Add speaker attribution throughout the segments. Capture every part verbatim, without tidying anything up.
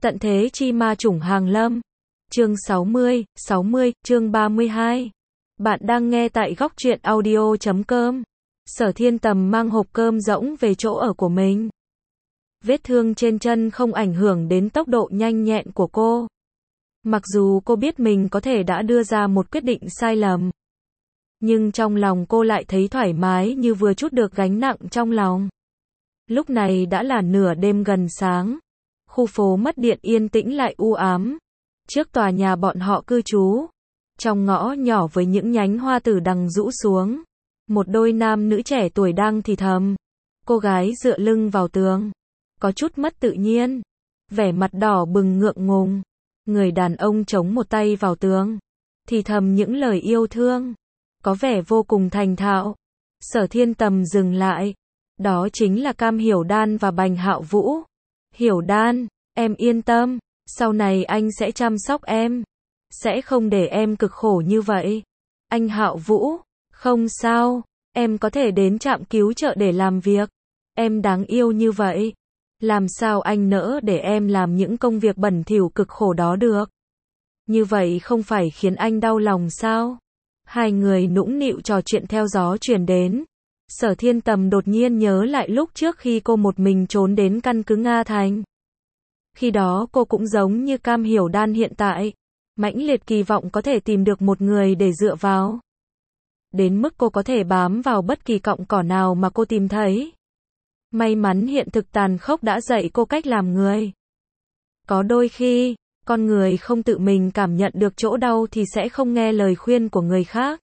Speaker 1: Tận thế chi ma chủng hàng lâm. Chương sáu mươi, sáu mươi, chương ba mươi hai. Bạn đang nghe tại góc truyện audio chấm com. Sở Thiên Tầm mang hộp cơm rỗng về chỗ ở của mình. Vết thương trên chân không ảnh hưởng đến tốc độ nhanh nhẹn của cô. Mặc dù cô biết mình có thể đã đưa ra một quyết định sai lầm, nhưng trong lòng cô lại thấy thoải mái như vừa trút được gánh nặng trong lòng. Lúc này đã là nửa đêm gần sáng. Khu phố mất điện yên tĩnh lại u ám. Trước tòa nhà bọn họ cư trú, trong ngõ nhỏ với những nhánh hoa tử đằng rũ xuống, một đôi nam nữ trẻ tuổi đang thì thầm. Cô gái dựa lưng vào tường, có chút mất tự nhiên, vẻ mặt đỏ bừng ngượng ngùng. Người đàn ông chống một tay vào tường, thì thầm những lời yêu thương, có vẻ vô cùng thành thạo. Sở Thiên Tầm dừng lại. Đó chính là Cam Hiểu Đan và Bành Hạo Vũ. Hiểu Đan, em yên tâm, sau này anh sẽ chăm sóc em, sẽ không để em cực khổ như vậy. Anh Hạo Vũ, không sao, em có thể đến trạm cứu trợ để làm việc. Em đáng yêu như vậy, làm sao anh nỡ để em làm những công việc bẩn thỉu cực khổ đó được? Như vậy không phải khiến anh đau lòng sao? Hai người nũng nịu trò chuyện theo gió truyền đến. Sở Thiên Tầm đột nhiên nhớ lại lúc trước khi cô một mình trốn đến căn cứ Nga Thành. Khi đó cô cũng giống như Cam Hiểu Đan hiện tại, mãnh liệt kỳ vọng có thể tìm được một người để dựa vào. Đến mức cô có thể bám vào bất kỳ cọng cỏ nào mà cô tìm thấy. May mắn hiện thực tàn khốc đã dạy cô cách làm người. Có đôi khi, con người không tự mình cảm nhận được chỗ đau thì sẽ không nghe lời khuyên của người khác.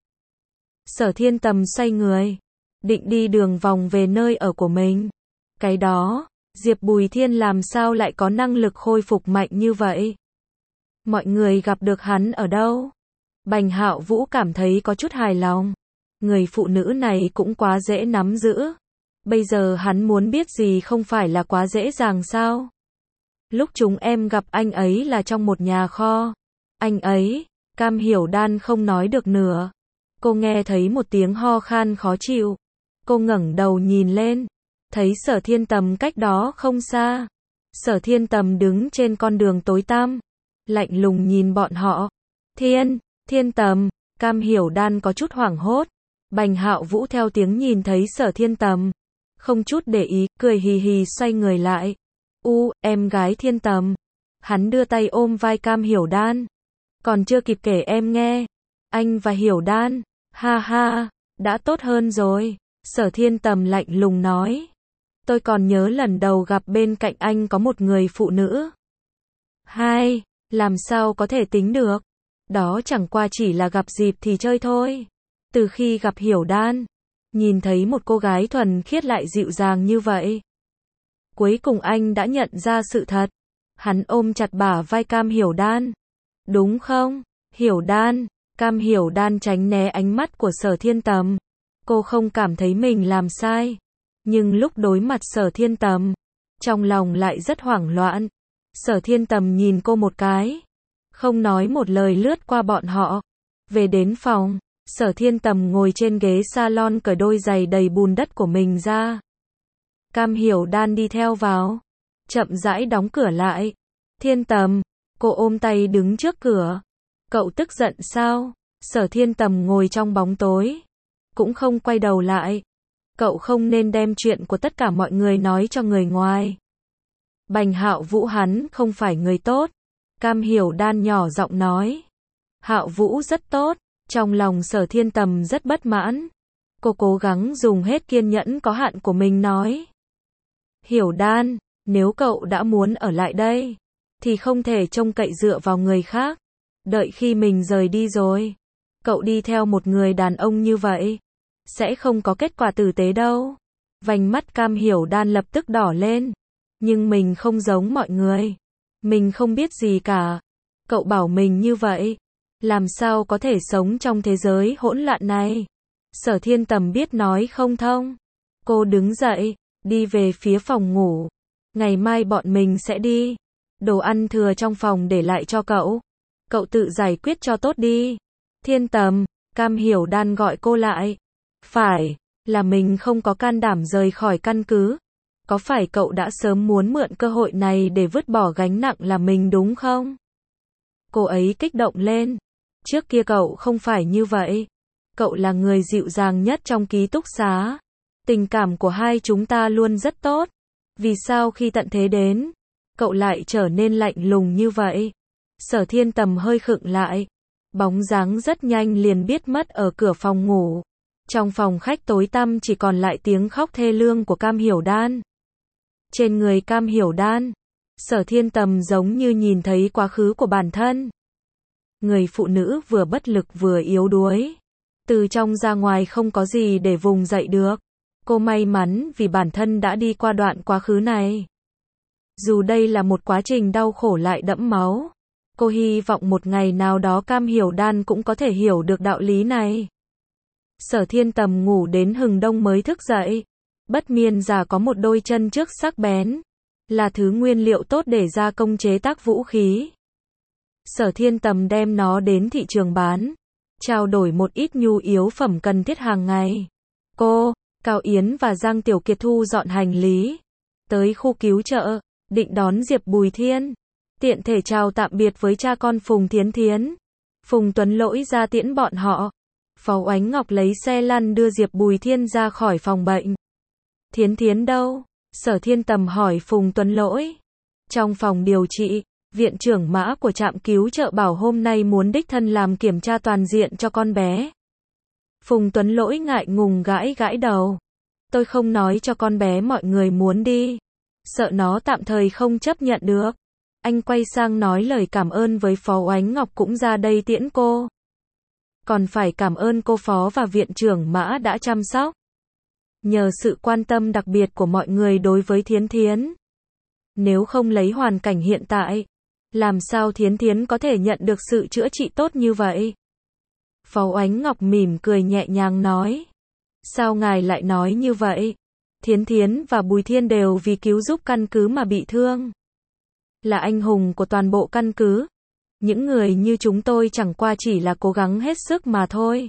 Speaker 1: Sở Thiên Tầm xoay người, định đi đường vòng về nơi ở của mình. Cái đó, Diệp Bùi Thiên làm sao lại có năng lực khôi phục mạnh như vậy? Mọi người gặp được hắn ở đâu? Bành Hạo Vũ cảm thấy có chút hài lòng. Người phụ nữ này cũng quá dễ nắm giữ. Bây giờ hắn muốn biết gì không phải là quá dễ dàng sao? Lúc chúng em gặp anh ấy là trong một nhà kho. Anh ấy, Cam Hiểu Đan không nói được nữa. Cô nghe thấy một tiếng ho khan khó chịu. Cô ngẩng đầu nhìn lên, thấy Sở Thiên Tầm cách đó không xa. Sở Thiên Tầm đứng trên con đường tối tăm, lạnh lùng nhìn bọn họ. Thiên, Thiên Tầm, Cam Hiểu Đan có chút hoảng hốt. Bành Hạo Vũ theo tiếng nhìn thấy Sở Thiên Tầm, không chút để ý, cười hì hì xoay người lại. U, em gái Thiên Tầm. Hắn đưa tay ôm vai Cam Hiểu Đan. Còn chưa kịp kể em nghe. Anh và Hiểu Đan, ha ha, đã tốt hơn rồi. Sở Thiên Tầm lạnh lùng nói. Tôi còn nhớ lần đầu gặp bên cạnh anh có một người phụ nữ. Hai, làm sao có thể tính được. Đó chẳng qua chỉ là gặp dịp thì chơi thôi. Từ khi gặp Hiểu Đan, nhìn thấy một cô gái thuần khiết lại dịu dàng như vậy. Cuối cùng anh đã nhận ra sự thật. Hắn ôm chặt bả vai Cam Hiểu Đan. Đúng không, Hiểu Đan? Cam Hiểu Đan tránh né ánh mắt của Sở Thiên Tầm. Cô không cảm thấy mình làm sai. Nhưng lúc đối mặt Sở Thiên Tầm, trong lòng lại rất hoảng loạn. Sở Thiên Tầm nhìn cô một cái, không nói một lời lướt qua bọn họ. Về đến phòng, Sở Thiên Tầm ngồi trên ghế salon cởi đôi giày đầy bùn đất của mình ra. Cam Hiểu Đan đi theo vào, chậm rãi đóng cửa lại. Thiên Tầm, cô ôm tay đứng trước cửa. Cậu tức giận sao? Sở Thiên Tầm ngồi trong bóng tối, cũng không quay đầu lại. Cậu không nên đem chuyện của tất cả mọi người nói cho người ngoài. Bành Hạo Vũ hắn không phải người tốt. Cam Hiểu Đan nhỏ giọng nói. Hạo Vũ rất tốt. Trong lòng Sở Thiên Tầm rất bất mãn. Cô cố gắng dùng hết kiên nhẫn có hạn của mình nói. Hiểu Đan, nếu cậu đã muốn ở lại đây, thì không thể trông cậy dựa vào người khác. Đợi khi mình rời đi rồi, cậu đi theo một người đàn ông như vậy, sẽ không có kết quả tử tế đâu. Vành mắt Cam Hiểu Đan lập tức đỏ lên. Nhưng mình không giống mọi người. Mình không biết gì cả. Cậu bảo mình như vậy, làm sao có thể sống trong thế giới hỗn loạn này? Sở Thiên Tầm biết nói không thông. Cô đứng dậy, đi về phía phòng ngủ. Ngày mai bọn mình sẽ đi. Đồ ăn thừa trong phòng để lại cho cậu. Cậu tự giải quyết cho tốt đi. Thiên Tầm, Cam Hiểu Đan gọi cô lại. Phải, là mình không có can đảm rời khỏi căn cứ. có phải cậu đã sớm muốn mượn cơ hội này để vứt bỏ gánh nặng là mình đúng không? Cô ấy kích động lên. Trước kia cậu không phải như vậy. Cậu là người dịu dàng nhất trong ký túc xá. Tình cảm của hai chúng ta luôn rất tốt. Vì sao khi tận thế đến, cậu lại trở nên lạnh lùng như vậy? Sở Thiên Tầm hơi khựng lại. Bóng dáng rất nhanh liền biết mất ở cửa phòng ngủ. Trong phòng khách tối tăm chỉ còn lại tiếng khóc thê lương của Cam Hiểu Đan. Trên người Cam Hiểu Đan, Sở Thiên Tầm giống như nhìn thấy quá khứ của bản thân. Người phụ nữ vừa bất lực vừa yếu đuối. Từ trong ra ngoài không có gì để vùng dậy được. Cô may mắn vì bản thân đã đi qua đoạn quá khứ này. Dù đây là một quá trình đau khổ lại đẫm máu. Cô hy vọng một ngày nào đó Cam Hiểu Đan cũng có thể hiểu được đạo lý này. Sở Thiên Tầm ngủ đến hừng đông mới thức dậy. Bất miên giả có một đôi chân trước sắc bén. Là thứ nguyên liệu tốt để gia công chế tác vũ khí. Sở Thiên Tầm đem nó đến thị trường bán. Trao đổi một ít nhu yếu phẩm cần thiết hàng ngày. Cô, Cao Yến và Giang Tiểu Kiệt thu dọn hành lý. Tới khu cứu trợ, định đón Diệp Bùi Thiên. Tiện thể chào tạm biệt với cha con Phùng Thiến Thiến. Phùng Tuấn Lỗi ra tiễn bọn họ. Phó Oánh Ngọc lấy xe lăn đưa Diệp Bùi Thiên ra khỏi phòng bệnh. Thiến Thiến đâu? Sở Thiên Tầm hỏi Phùng Tuấn Lỗi. Trong phòng điều trị, viện trưởng Mã của trạm cứu trợ bảo hôm nay muốn đích thân làm kiểm tra toàn diện cho con bé. Phùng Tuấn Lỗi ngại ngùng gãi gãi đầu. Tôi không nói cho con bé mọi người muốn đi. Sợ nó tạm thời không chấp nhận được. Anh quay sang nói lời cảm ơn với Phó Oánh Ngọc cũng ra đây tiễn cô. Còn phải cảm ơn cô Phó và viện trưởng Mã đã chăm sóc. Nhờ sự quan tâm đặc biệt của mọi người đối với Thiến Thiến. Nếu không lấy hoàn cảnh hiện tại, làm sao Thiến Thiến có thể nhận được sự chữa trị tốt như vậy? Phó Oánh Ngọc mỉm cười nhẹ nhàng nói. Sao ngài lại nói như vậy? Thiến Thiến và Bùi Thiên đều vì cứu giúp căn cứ mà bị thương. Là anh hùng của toàn bộ căn cứ. Những người như chúng tôi chẳng qua chỉ là cố gắng hết sức mà thôi.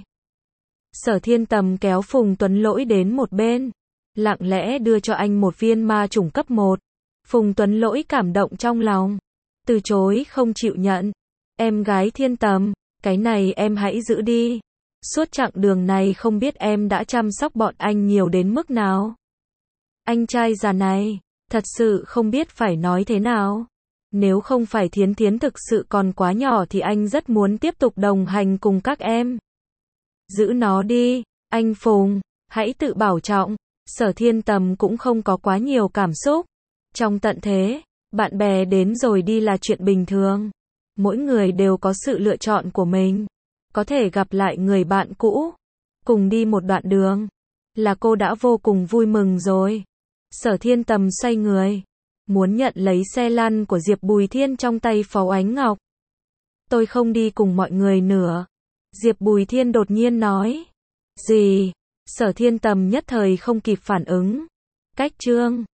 Speaker 1: Sở Thiên Tầm kéo Phùng Tuấn Lỗi đến một bên. Lặng lẽ đưa cho anh một viên ma chủng cấp một. Phùng Tuấn Lỗi cảm động trong lòng. Từ chối không chịu nhận. Em gái Thiên Tầm, cái này em hãy giữ đi. Suốt chặng đường này không biết em đã chăm sóc bọn anh nhiều đến mức nào. Anh trai già này, thật sự không biết phải nói thế nào. Nếu không phải Thiến Thiến thực sự còn quá nhỏ thì anh rất muốn tiếp tục đồng hành cùng các em. Giữ nó đi, anh Phùng, hãy tự bảo trọng. Sở Thiên Tầm cũng không có quá nhiều cảm xúc. Trong tận thế, bạn bè đến rồi đi là chuyện bình thường. Mỗi người đều có sự lựa chọn của mình. Có thể gặp lại người bạn cũ, cùng đi một đoạn đường, là cô đã vô cùng vui mừng rồi. Sở Thiên Tầm xoay người, muốn nhận lấy xe lăn của Diệp Bùi Thiên trong tay Phó Oánh Ngọc. Tôi không đi cùng mọi người nữa. Diệp Bùi Thiên đột nhiên nói. Gì? Sở Thiên Tầm nhất thời không kịp phản ứng. Cách chương